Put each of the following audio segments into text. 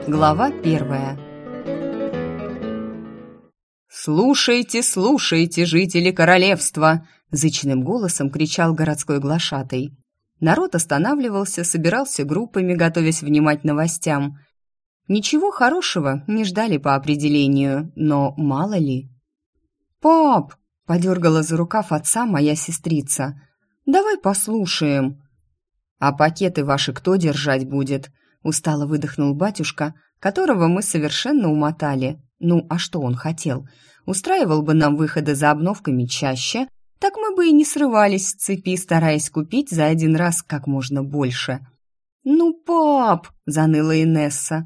Глава 1. «Слушайте, слушайте, жители королевства!» — зычным голосом кричал городской глашатай. Народ останавливался, собирался группами, готовясь внимать новостям. Ничего хорошего не ждали по определению, но мало ли. «Пап!» — подергала за рукав отца моя сестрица. «Давай послушаем». «А пакеты ваши кто держать будет?» — устало выдохнул батюшка, которого мы совершенно умотали. Ну, а что он хотел? Устраивал бы нам выходы за обновками чаще, так мы бы и не срывались с цепи, стараясь купить за один раз как можно больше. «Ну, пап!» — заныла Инесса.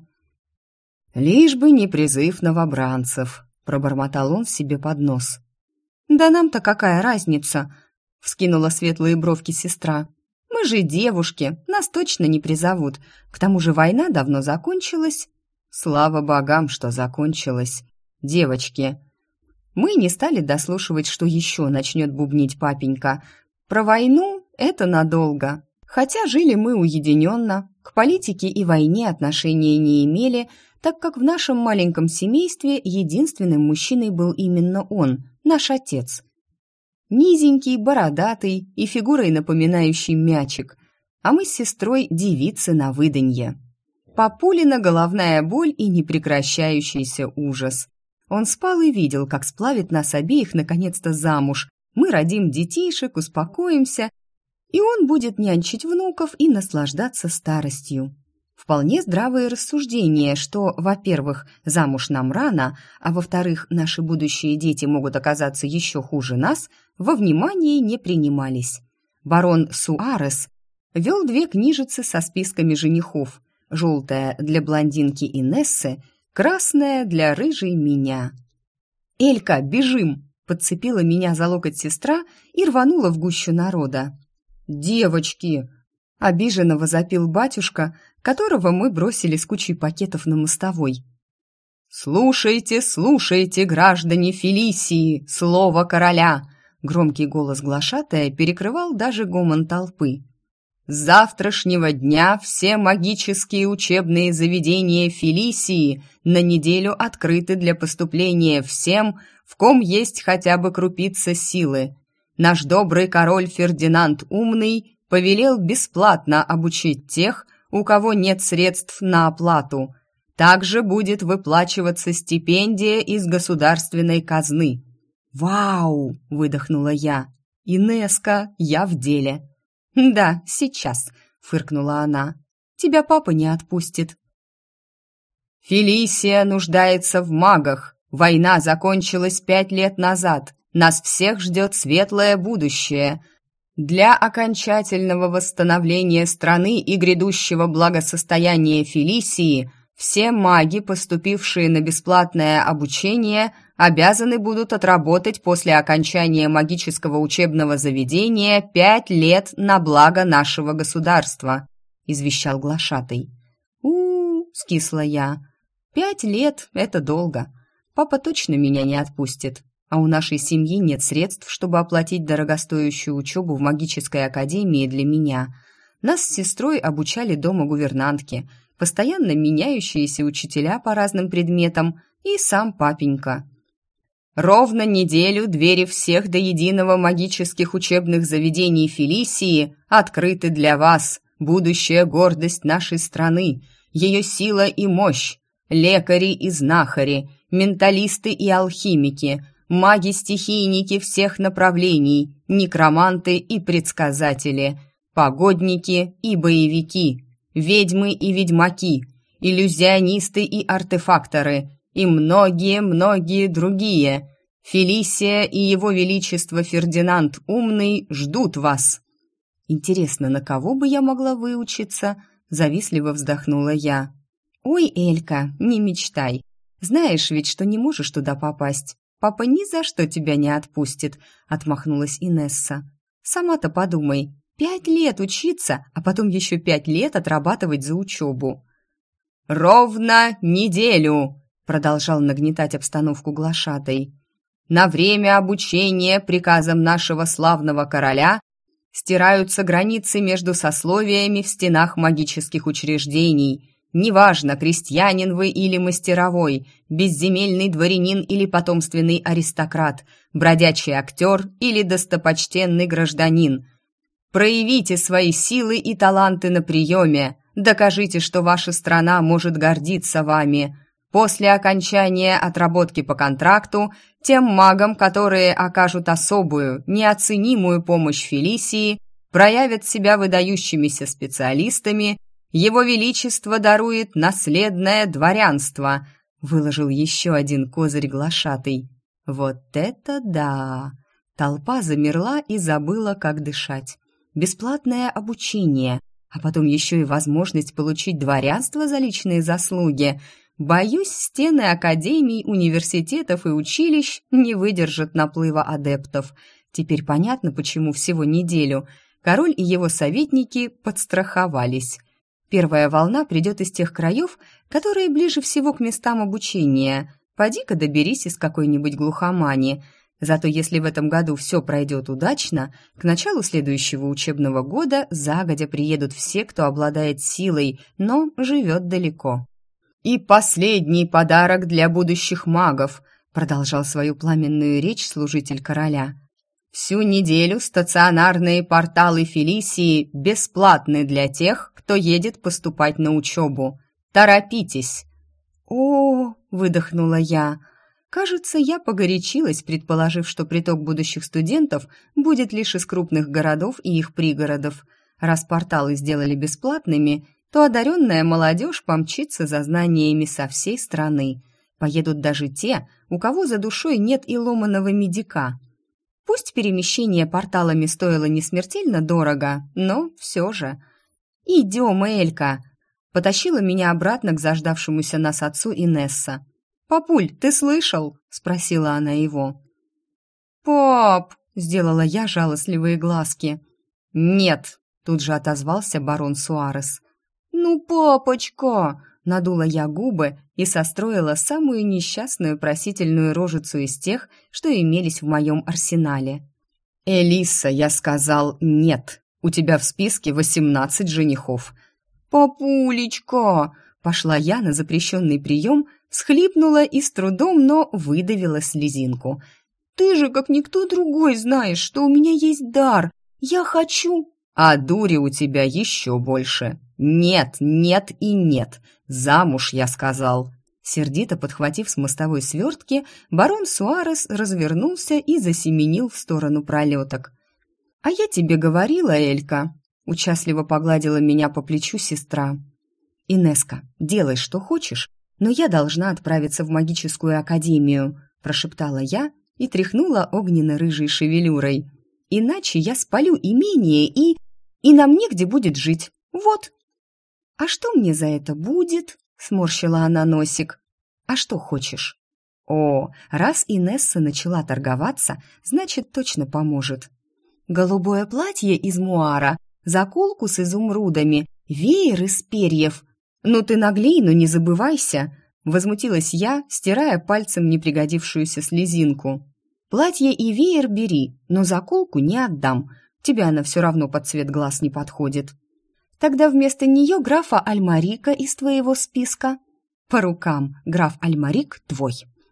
«Лишь бы не призыв новобранцев», — пробормотал он себе под нос. «Да нам-то какая разница?» — вскинула светлые бровки сестра. «Мы же девушки, нас точно не призовут. К тому же война давно закончилась». «Слава богам, что закончилась. Девочки». Мы не стали дослушивать, что еще начнет бубнить папенька. Про войну это надолго. Хотя жили мы уединенно, к политике и войне отношения не имели, так как в нашем маленьком семействе единственным мужчиной был именно он, наш отец. Низенький, бородатый и фигурой напоминающий мячик, а мы с сестрой девицы на выданье. Папулина головная боль и непрекращающийся ужас. Он спал и видел, как сплавит нас обеих наконец-то замуж. Мы родим детишек, успокоимся, и он будет нянчить внуков и наслаждаться старостью. Вполне здравые рассуждения, что, во-первых, замуж нам рано, а во-вторых, наши будущие дети могут оказаться еще хуже нас, во внимание не принимались. Барон Суарес вел 2 книжицы со списками женихов, желтая для блондинки Инессы, красная для рыжей меня. «Элька, бежим!» — подцепила меня за локоть сестра и рванула в гущу народа. «Девочки!» — обиженно возопил батюшка, которого мы бросили с кучей пакетов на мостовой. «Слушайте, слушайте, граждане Фелисии, слово короля!» Громкий голос глашатая перекрывал даже гомон толпы. «С завтрашнего дня все магические учебные заведения Фелисии на неделю открыты для поступления всем, в ком есть хотя бы крупица силы. Наш добрый король Фердинанд Умный повелел бесплатно обучить тех, у кого нет средств на оплату. Также будет выплачиваться стипендия из государственной казны». «Вау!» — выдохнула я. «Инеска, я в деле». «Да, сейчас», — фыркнула она. «Тебя папа не отпустит». «Фелисия нуждается в магах. Война закончилась 5 лет назад. Нас всех ждет светлое будущее. Для окончательного восстановления страны и грядущего благосостояния Фелисии все маги, поступившие на бесплатное обучение, обязаны будут отработать после окончания магического учебного заведения 5 лет на благо нашего государства», — извещал глашатай. Скисла я. 5 лет — это долго. Папа точно меня не отпустит, а у нашей семьи нет средств, чтобы оплатить дорогостоящую учебу в магической академии для меня. Нас с сестрой обучали дома гувернантки, постоянно меняющиеся учителя по разным предметам и сам папенька. «Ровно неделю двери всех до единого магических учебных заведений Фелисии открыты для вас, будущая гордость нашей страны, ее сила и мощь, лекари и знахари, менталисты и алхимики, маги-стихийники всех направлений, некроманты и предсказатели, погодники и боевики, ведьмы и ведьмаки, иллюзионисты и артефакторы, и многие-многие другие. Фелисия и его величество Фердинанд Умный ждут вас». «Интересно, на кого бы я могла выучиться?» — завистливо вздохнула я. «Ой, Элька, не мечтай. Знаешь ведь, что не можешь туда попасть. Папа ни за что тебя не отпустит», — отмахнулась Инесса. «Сама-то подумай, 5 лет учиться, а потом еще 5 лет отрабатывать за учебу». «Ровно неделю!» — продолжал нагнетать обстановку глашатай. «На время обучения приказом нашего славного короля стираются границы между сословиями в стенах магических учреждений. Неважно, крестьянин вы или мастеровой, безземельный дворянин или потомственный аристократ, бродячий актер или достопочтенный гражданин. Проявите свои силы и таланты на приеме, докажите, что ваша страна может гордиться вами. После окончания отработки по контракту тем магам, которые окажут особую, неоценимую помощь Фелисии, проявят себя выдающимися специалистами, Его Величество дарует наследное дворянство», — выложил еще один козырь глашатый. «Вот это да!» Толпа замерла и забыла, как дышать. Бесплатное обучение, а потом еще и возможность получить дворянство за личные заслуги. Боюсь, стены академий, университетов и училищ не выдержат наплыва адептов. Теперь понятно, почему всего неделю. Король и его советники подстраховались. Первая волна придет из тех краев, которые ближе всего к местам обучения. Поди-ка доберись из какой-нибудь глухомани. Зато если в этом году все пройдет удачно, к началу следующего учебного года загодя приедут все, кто обладает силой, но живет далеко. «И последний подарок для будущих магов», — продолжал свою пламенную речь служитель короля. «Всю неделю стационарные порталы Фелисии бесплатны для тех, кто едет поступать на учебу. Торопитесь!» «О!» — выдохнула я. Кажется, я погорячилась, предположив, что приток будущих студентов будет лишь из крупных городов и их пригородов. Раз порталы сделали бесплатными, то одаренная молодежь помчится за знаниями со всей страны. Поедут даже те, у кого за душой нет и ломаного медика. Пусть перемещение порталами стоило не смертельно дорого, но все же. «Идем, Элька!» — потащила меня обратно к заждавшемуся нас отцу Инесса. «Папуль, ты слышал?» — спросила она его. «Пап!» — сделала я жалостливые глазки. «Нет!» — тут же отозвался барон Суарес. «Ну, папочка!» — надула я губы и состроила самую несчастную просительную рожицу из тех, что имелись в моем арсенале. «Элиса, я сказал нет. У тебя в списке 18 женихов». «Папулечка!» — пошла я на запрещенный прием, всхлипнула и с трудом, но выдавила слезинку. «Ты же, как никто другой, знаешь, что у меня есть дар. Я хочу...» «А дури у тебя еще больше. Нет, нет и нет. Замуж, я сказал». Сердито подхватив с мостовой свертки, барон Суарес развернулся и засеменил в сторону пролеток. «А я тебе говорила, Элька», — участливо погладила меня по плечу сестра. «Инеска, делай, что хочешь, но я должна отправиться в магическую академию», — прошептала я и тряхнула огненно-рыжей шевелюрой. «Иначе я спалю имение и нам негде будет жить. Вот». «А что мне за это будет?» — сморщила она носик. «А что хочешь?» «О, раз Инесса начала торговаться, значит, точно поможет. Голубое платье из муара, заколку с изумрудами, веер из перьев. Ну ты наглей, но не забывайся!» — возмутилась я, стирая пальцем непригодившуюся слезинку. «Платье и веер бери, но заколку не отдам. Тебе она все равно под цвет глаз не подходит. Тогда вместо нее графа Альмарика из твоего списка. По рукам, граф Альмарик твой».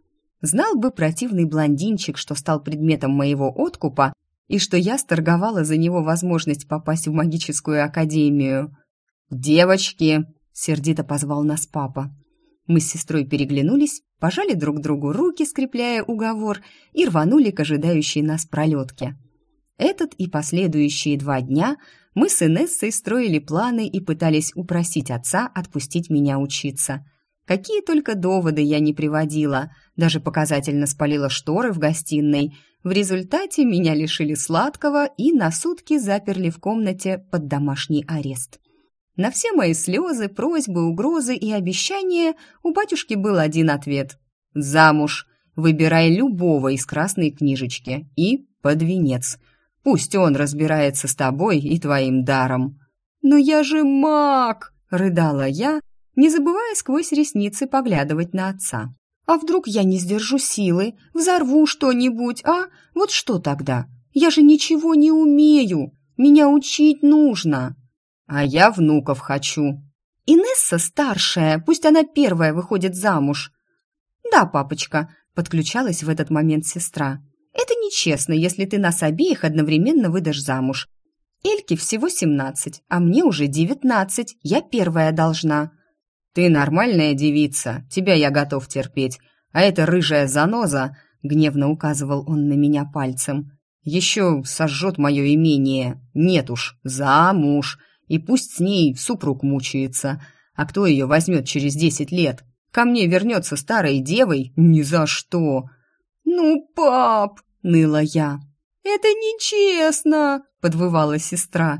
Знал бы противный блондинчик, что стал предметом моего откупа, и что я сторговала за него возможность попасть в магическую академию. «Девочки!» — сердито позвал нас папа. Мы с сестрой переглянулись, пожали друг другу руки, скрепляя уговор, и рванули к ожидающей нас пролетке. Этот и последующие 2 дня мы с Инессой строили планы и пытались упросить отца отпустить меня учиться. Какие только доводы я не приводила, даже показательно спалила шторы в гостиной. В результате меня лишили сладкого и на сутки заперли в комнате под домашний арест. На все мои слезы, просьбы, угрозы и обещания у батюшки был один ответ: «Замуж! Выбирай любого из красной книжечки и под венец. Пусть он разбирается с тобой и твоим даром». «Но я же маг!» — рыдала я, не забывая сквозь ресницы поглядывать на отца. «А вдруг я не сдержу силы, взорву что-нибудь, а? Вот что тогда? Я же ничего не умею, меня учить нужно». «А я внуков хочу». Инесса старшая, пусть она первая выходит замуж». «Да, папочка», — подключалась в этот момент сестра. «Это нечестно, если ты нас обеих одновременно выдашь замуж. Эльке всего 17, а мне уже 19, я первая должна». «Ты нормальная девица, тебя я готов терпеть, а эта рыжая заноза», — гневно указывал он на меня пальцем, «еще сожжет мое имение. Нет уж, замуж, и пусть с ней супруг мучается. А кто ее возьмет через 10 лет? Ко мне вернется старой девой? Ни за что!» «Ну, пап!» — ныла я. «Это нечестно!» — подвывала сестра.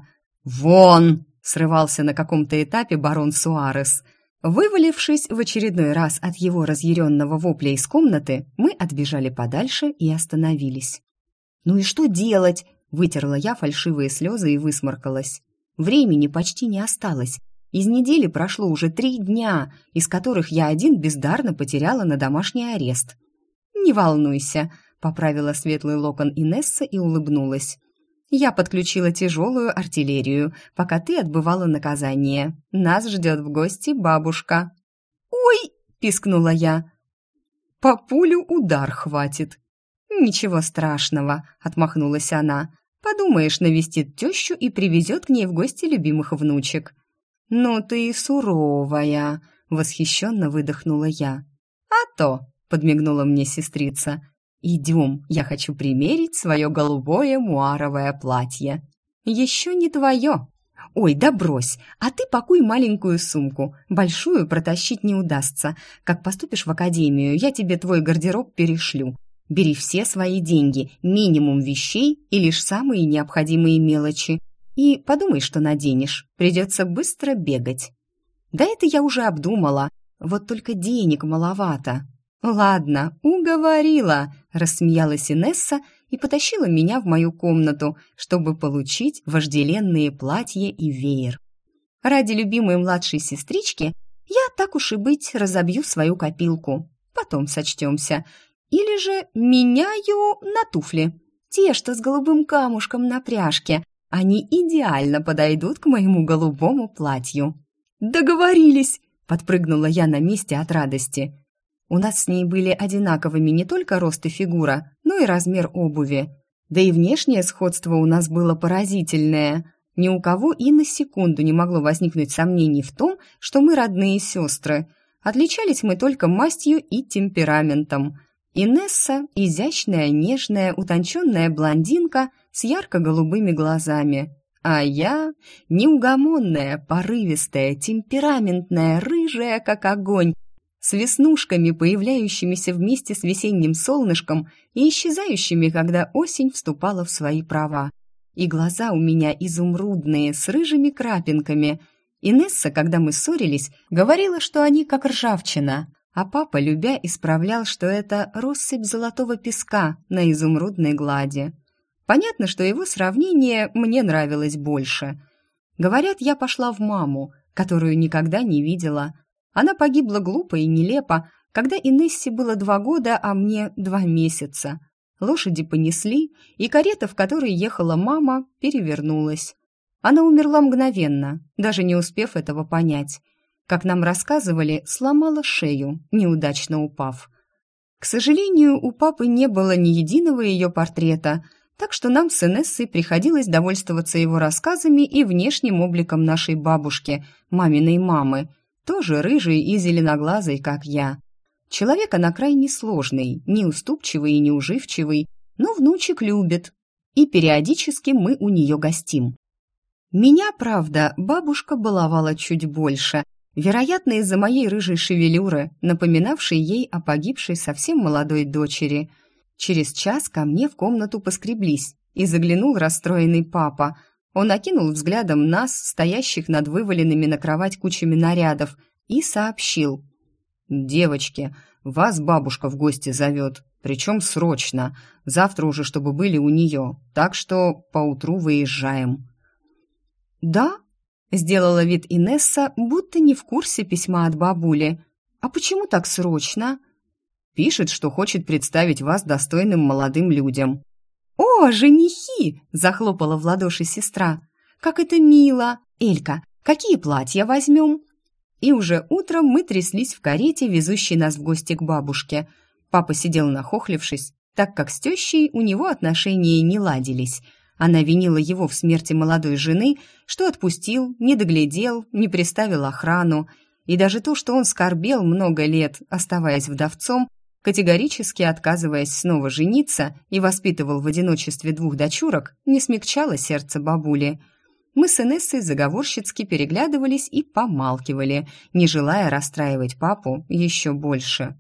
«Вон!» — срывался на каком-то этапе барон Суарес. Вывалившись в очередной раз от его разъяренного вопля из комнаты, мы отбежали подальше и остановились. «Ну и что делать?» — вытерла я фальшивые слезы и высморкалась. Времени почти не осталось. Из недели прошло уже 3 дня, из которых я один бездарно потеряла на домашний арест. «Не волнуйся», — поправила светлый локон Инесса и улыбнулась. «Я подключила тяжелую артиллерию, пока ты отбывала наказание. Нас ждет в гости бабушка». «Ой!» — пискнула я. «По пулю удар хватит». «Ничего страшного», — отмахнулась она. «Подумаешь, навестит тещу и привезет к ней в гости любимых внучек». «Ну ты и суровая», — восхищенно выдохнула я. «А то», — подмигнула мне сестрица. «Идем, я хочу примерить свое голубое муаровое платье». «Еще не твое». «Ой, да брось, а ты пакуй маленькую сумку. Большую протащить не удастся. Как поступишь в академию, я тебе твой гардероб перешлю. Бери все свои деньги, минимум вещей и лишь самые необходимые мелочи. И подумай, что наденешь. Придется быстро бегать». «Да это я уже обдумала. Вот только денег маловато». «Ладно, уговорила», — рассмеялась Инесса и потащила меня в мою комнату, чтобы получить вожделенные платья и веер. Ради любимой младшей сестрички я, так уж и быть, разобью свою копилку. Потом сочтемся. Или же меняю на туфли. Те, что с голубым камушком на пряжке. Они идеально подойдут к моему голубому платью. «Договорились!» — подпрыгнула я на месте от радости. У нас с ней были одинаковыми не только рост и фигура, но и размер обуви. Да и внешнее сходство у нас было поразительное. Ни у кого и на секунду не могло возникнуть сомнений в том, что мы родные сестры. Отличались мы только мастью и темпераментом. Инесса – изящная, нежная, утонченная блондинка с ярко-голубыми глазами. А я – неугомонная, порывистая, темпераментная, рыжая, как огонь, с веснушками, появляющимися вместе с весенним солнышком и исчезающими, когда осень вступала в свои права. И глаза у меня изумрудные, с рыжими крапинками. Инесса, когда мы ссорились, говорила, что они как ржавчина, а папа, любя, исправлял, что это россыпь золотого песка на изумрудной глади. Понятно, что его сравнение мне нравилось больше. Говорят, я пошла в маму, которую никогда не видела. Она погибла глупо и нелепо, когда Инессе было 2 года, а мне 2 месяца. Лошади понесли, и карета, в которой ехала мама, перевернулась. Она умерла мгновенно, даже не успев этого понять. Как нам рассказывали, сломала шею, неудачно упав. К сожалению, у папы не было ни единого ее портрета, так что нам с Инессой приходилось довольствоваться его рассказами и внешним обликом нашей бабушки, маминой мамы, тоже рыжий и зеленоглазый, как я. Человек она крайне сложный, неуступчивый и неуживчивый, но внучек любит, и периодически мы у нее гостим. Меня, правда, бабушка баловала чуть больше, вероятно, из-за моей рыжей шевелюры, напоминавшей ей о погибшей совсем молодой дочери. Через час ко мне в комнату поскреблись, и заглянул расстроенный папа. Он окинул взглядом нас, стоящих над вываленными на кровать кучами нарядов, и сообщил: «Девочки, вас бабушка в гости зовет, причем срочно, завтра уже, чтобы были у нее, так что поутру выезжаем». «Да?» — сделала вид Инесса, будто не в курсе письма от бабули. «А почему так срочно?» «Пишет, что хочет представить вас достойным молодым людям». «О, женихи!» — захлопала в ладоши сестра. «Как это мило! Элька, какие платья возьмем?» И уже утром мы тряслись в карете, везущей нас в гости к бабушке. Папа сидел нахохлившись, так как с тещей у него отношения не ладились. Она винила его в смерти молодой жены, что отпустил, не доглядел, не приставил охрану. И даже то, что он скорбел много лет, оставаясь вдовцом, категорически отказываясь снова жениться и воспитывал в одиночестве 2 дочурок, не смягчало сердце бабули. Мы с Инессой заговорщицки переглядывались и помалкивали, не желая расстраивать папу еще больше.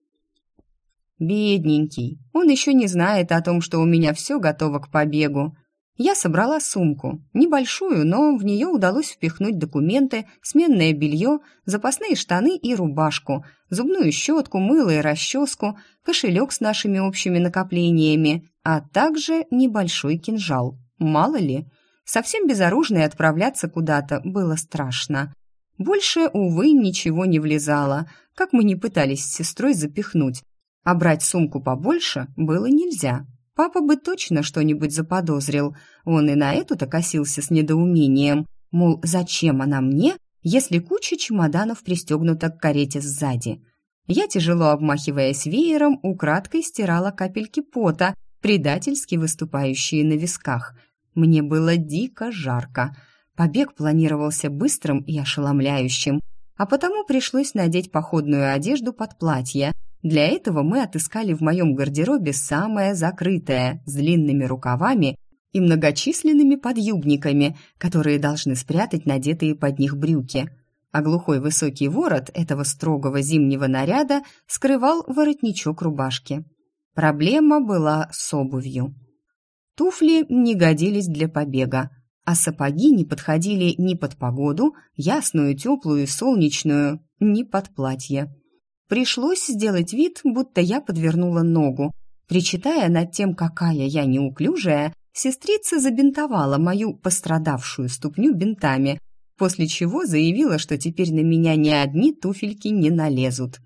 Бедненький, он еще не знает о том, что у меня все готово к побегу. Я собрала сумку, небольшую, но в нее удалось впихнуть документы, сменное белье, запасные штаны и рубашку, зубную щетку, мыло и расческу, кошелек с нашими общими накоплениями, а также небольшой кинжал. Мало ли, совсем безоружной отправляться куда-то было страшно. Больше, увы, ничего не влезало, как мы не пытались с сестрой запихнуть, а брать сумку побольше было нельзя. Папа бы точно что-нибудь заподозрил. Он и на эту-то косился с недоумением. Мол, зачем она мне, если куча чемоданов пристегнута к карете сзади? Я, тяжело обмахиваясь веером, украдкой стирала капельки пота, предательски выступающие на висках. Мне было дико жарко. Побег планировался быстрым и ошеломляющим, а потому пришлось надеть походную одежду под платье. Для этого мы отыскали в моем гардеробе самое закрытое, с длинными рукавами и многочисленными подъюбниками, которые должны спрятать надетые под них брюки. А глухой высокий ворот этого строгого зимнего наряда скрывал воротничок рубашки. Проблема была с обувью. Туфли не годились для побега, а сапоги не подходили ни под погоду, ясную, теплую и солнечную, ни под платье. Пришлось сделать вид, будто я подвернула ногу. Причитая над тем, какая я неуклюжая, сестрица забинтовала мою пострадавшую ступню бинтами, после чего заявила, что теперь на меня ни одни туфельки не налезут.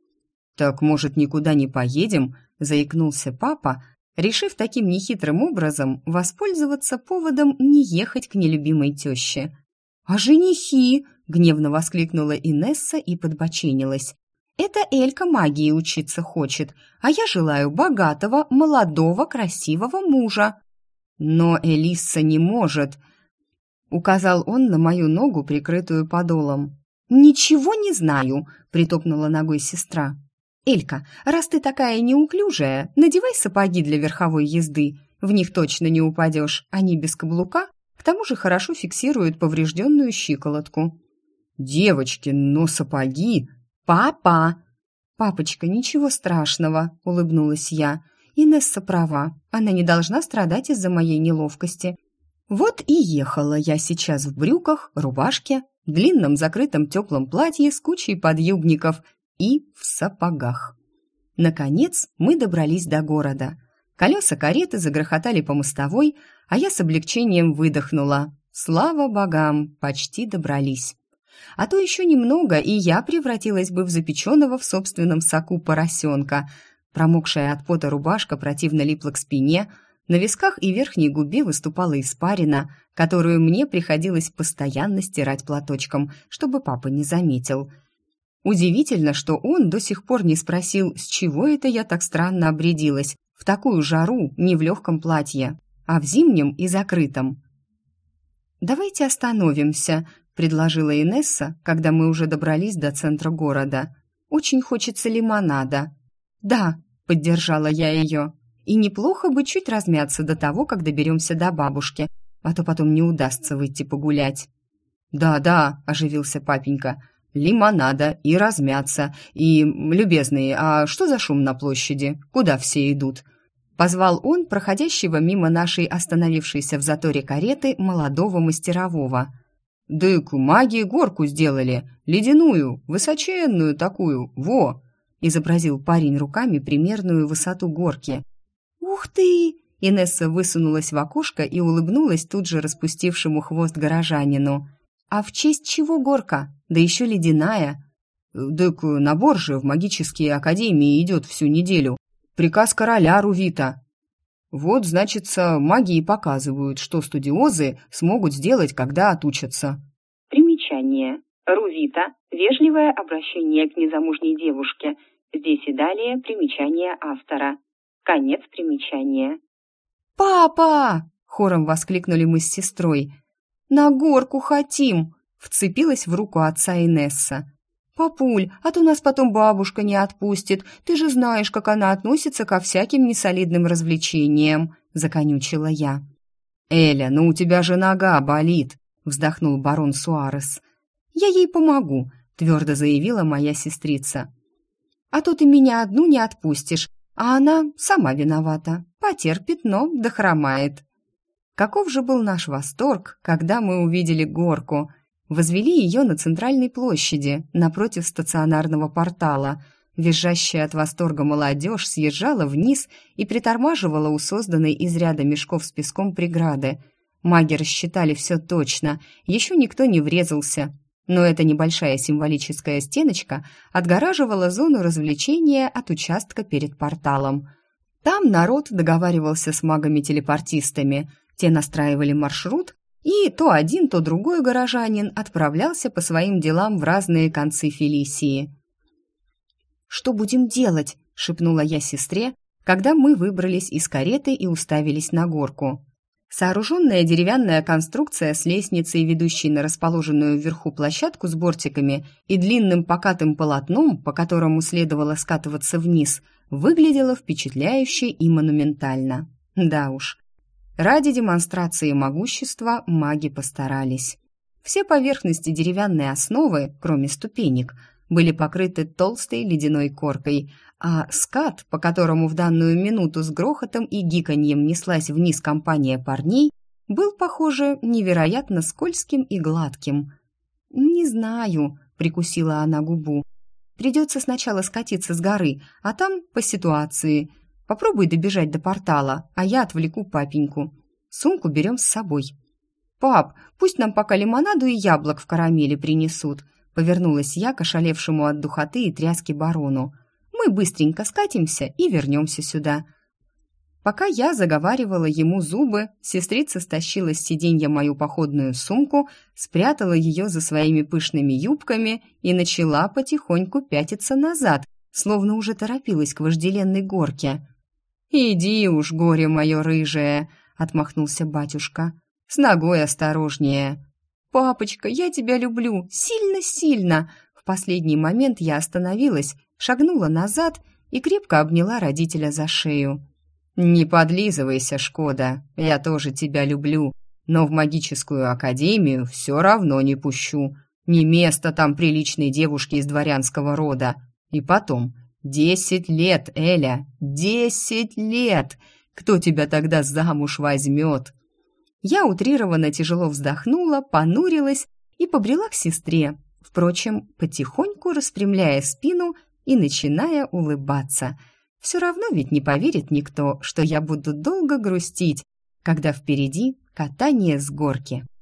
«Так, может, никуда не поедем?» – заикнулся папа, решив таким нехитрым образом воспользоваться поводом не ехать к нелюбимой теще. «А женихи?» – гневно воскликнула Инесса и подбоченилась. «Это Элька магии учиться хочет, а я желаю богатого, молодого, красивого мужа». «Но Элисса не может», — указал он на мою ногу, прикрытую подолом. «Ничего не знаю», — притопнула ногой сестра. «Элька, раз ты такая неуклюжая, надевай сапоги для верховой езды. В них точно не упадешь, они без каблука, к тому же хорошо фиксируют поврежденную щиколотку». «Девочки, но сапоги...» «Папа!» «Папочка, ничего страшного», — улыбнулась я. «Инесса права, она не должна страдать из-за моей неловкости». Вот и ехала я сейчас в брюках, рубашке, длинном закрытом теплом платье с кучей подъюбников и в сапогах. Наконец мы добрались до города. Колеса кареты загрохотали по мостовой, а я с облегчением выдохнула. Слава богам, почти добрались. А то еще немного, и я превратилась бы в запеченного в собственном соку поросенка. Промокшая от пота рубашка противно липла к спине, на висках и верхней губе выступала испарина, которую мне приходилось постоянно стирать платочком, чтобы папа не заметил. Удивительно, что он до сих пор не спросил, с чего это я так странно обрядилась, в такую жару, не в легком платье, а в зимнем и закрытом. «Давайте остановимся», — предложила Инесса, когда мы уже добрались до центра города. «Очень хочется лимонада». «Да», — поддержала я ее. «И неплохо бы чуть размяться до того, как доберемся до бабушки, а то потом не удастся выйти погулять». «Да-да», — оживился папенька, — «лимонада и размяться. И, любезные, а что за шум на площади? Куда все идут?» Позвал он проходящего мимо нашей остановившейся в заторе кареты молодого мастерового. «Дык, маги горку сделали, ледяную, высоченную такую, во!» изобразил парень руками примерную высоту горки. «Ух ты!» Инесса высунулась в окошко и улыбнулась тут же распустившему хвост горожанину. «А в честь чего горка? Да еще ледяная!» «Дык, набор же в магические академии идет всю неделю. Приказ короля Рувита. Вот, значится, маги и показывают, что студиозы смогут сделать, когда отучатся». Примечание. Рувита – вежливое обращение к незамужней девушке. Здесь и далее примечание автора. Конец примечания. «Папа!» – хором воскликнули мы с сестрой. «На горку хотим!» – вцепилась в руку отца Инесса. «Папуль, а то нас потом бабушка не отпустит. Ты же знаешь, как она относится ко всяким несолидным развлечениям», – законючила я. «Эля, ну у тебя же нога болит», – вздохнул барон Суарес. «Я ей помогу», – твердо заявила моя сестрица. «А то ты меня одну не отпустишь, а она сама виновата. Потерпит, но дохромает». Каков же был наш восторг, когда мы увидели горку. Возвели ее на центральной площади, напротив стационарного портала. Визжащая от восторга молодежь съезжала вниз и притормаживала у созданной из ряда мешков с песком преграды. Маги рассчитали все точно, еще никто не врезался. Но эта небольшая символическая стеночка отгораживала зону развлечения от участка перед порталом. Там народ договаривался с магами-телепортистами. Те настраивали маршрут, и то один, то другой горожанин отправлялся по своим делам в разные концы Фелисии. «Что будем делать?» – шепнула я сестре, когда мы выбрались из кареты и уставились на горку. Сооруженная деревянная конструкция с лестницей, ведущей на расположенную вверху площадку с бортиками и длинным покатым полотном, по которому следовало скатываться вниз, выглядела впечатляюще и монументально. Да уж. Ради демонстрации могущества маги постарались. Все поверхности деревянной основы, кроме ступенек, были покрыты толстой ледяной коркой, а скат, по которому в данную минуту с грохотом и гиканьем неслась вниз компания парней, был, похоже, невероятно скользким и гладким. «Не знаю», — прикусила она губу. «Придется сначала скатиться с горы, а там по ситуации. Попробуй добежать до портала, а я отвлеку папеньку. Сумку берем с собой». «Пап, пусть нам пока лимонаду и яблок в карамели принесут», — повернулась я к ошалевшему от духоты и тряски барону. «Мы быстренько скатимся и вернемся сюда». Пока я заговаривала ему зубы, сестрица стащила с сиденья мою походную сумку, спрятала ее за своими пышными юбками и начала потихоньку пятиться назад, словно уже торопилась к вожделенной горке. «Иди уж, горе мое рыжее!» — отмахнулся батюшка. «С ногой осторожнее!» «Папочка, я тебя люблю! Сильно-сильно!» В последний момент я остановилась, шагнула назад и крепко обняла родителя за шею. «Не подлизывайся, Шкода, я тоже тебя люблю, но в магическую академию все равно не пущу. Не место там приличной девушке из дворянского рода. И потом, 10 лет, Эля, 10 лет! Кто тебя тогда замуж возьмет?» Я утрированно тяжело вздохнула, понурилась и побрела к сестре, впрочем, потихоньку распрямляя спину и начиная улыбаться. Все равно ведь не поверит никто, что я буду долго грустить, когда впереди катание с горки.